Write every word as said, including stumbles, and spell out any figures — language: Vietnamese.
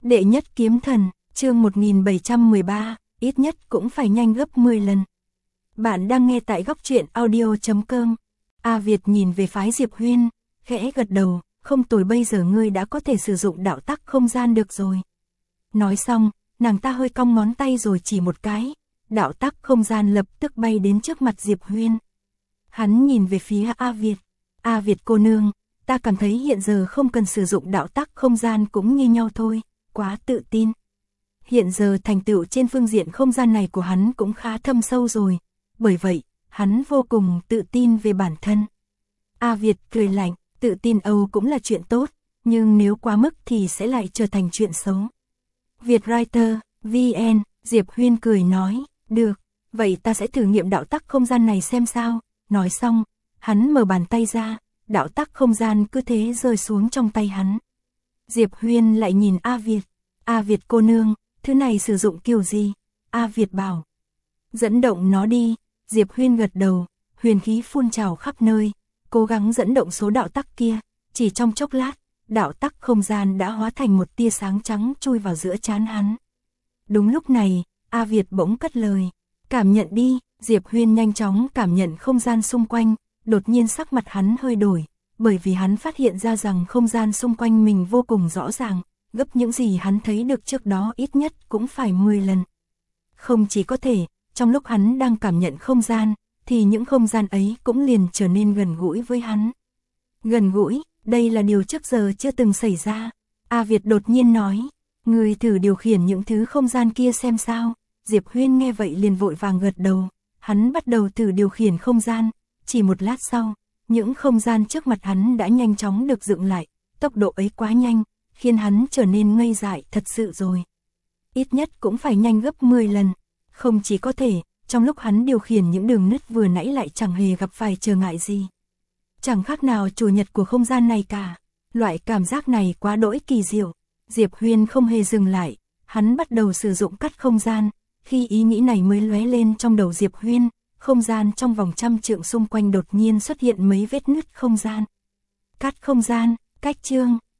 Đệ nhất kiếm thần, chương một nghìn bảy trăm mười ba, ít nhất cũng phải nhanh gấp mười lần. Bạn đang nghe tại góc truyện audio chấm com. A Việt nhìn về phái Diệp Huyên, khẽ gật đầu, không tồi, bây giờ ngươi đã có thể sử dụng đạo tắc không gian được rồi. Nói xong, nàng ta hơi cong ngón tay rồi chỉ một cái, đạo tắc không gian lập tức bay đến trước mặt Diệp Huyên. Hắn nhìn về phía A Việt, A Việt cô nương, ta cảm thấy hiện giờ không cần sử dụng đạo tắc không gian cũng như nhau thôi, quá tự tin. Hiện giờ thành tựu trên phương diện không gian này của hắn cũng khá thâm sâu rồi, bởi vậy, hắn vô cùng tự tin về bản thân. A Việt cười lạnh, tự tin Âu cũng là chuyện tốt, nhưng nếu quá mức thì sẽ lại trở thành chuyện xấu. Vietwriter, vê en, Diệp Huyên cười nói, được, vậy ta sẽ thử nghiệm đạo tắc không gian này xem sao. Nói xong, hắn mở bàn tay ra, đạo tắc không gian cứ thế rơi xuống trong tay hắn. Diệp Huyên lại nhìn A Việt, A Việt cô nương, thứ này sử dụng kiểu gì? A Việt bảo, dẫn động nó đi. Diệp Huyên gật đầu, huyền khí phun trào khắp nơi, cố gắng dẫn động số đạo tắc kia, chỉ trong chốc lát, đạo tắc không gian đã hóa thành một tia sáng trắng chui vào giữa trán hắn. Đúng lúc này, A Việt bỗng cất lời, cảm nhận đi. Diệp Huyên nhanh chóng cảm nhận không gian xung quanh, đột nhiên sắc mặt hắn hơi đổi, bởi vì hắn phát hiện ra rằng không gian xung quanh mình vô cùng rõ ràng, gấp những gì hắn thấy được trước đó ít nhất cũng phải mười lần. Không chỉ có thể, trong lúc hắn đang cảm nhận không gian, thì những không gian ấy cũng liền trở nên gần gũi với hắn. Gần gũi, đây là điều trước giờ chưa từng xảy ra. A Việt đột nhiên nói, người thử điều khiển những thứ không gian kia xem sao. Diệp Huyên nghe vậy liền vội vàng gật đầu. Hắn bắt đầu thử điều khiển không gian, chỉ một lát sau, những không gian trước mặt hắn đã nhanh chóng được dựng lại, tốc độ ấy quá nhanh, khiến hắn trở nên ngây dại thật sự rồi. Ít nhất cũng phải nhanh gấp mười lần, không chỉ có thể, trong lúc hắn điều khiển những đường nứt vừa nãy lại chẳng hề gặp phải trở ngại gì. Chẳng khác nào chủ nhật của không gian này cả, loại cảm giác này quá đỗi kỳ diệu. Diệp Huyên không hề dừng lại, hắn bắt đầu sử dụng cắt không gian. Khi ý nghĩ này mới lóe lên trong đầu Diệp Huyên, không gian trong vòng trăm trượng xung quanh đột nhiên xuất hiện mấy vết nứt không gian. Cắt không gian, cách chương,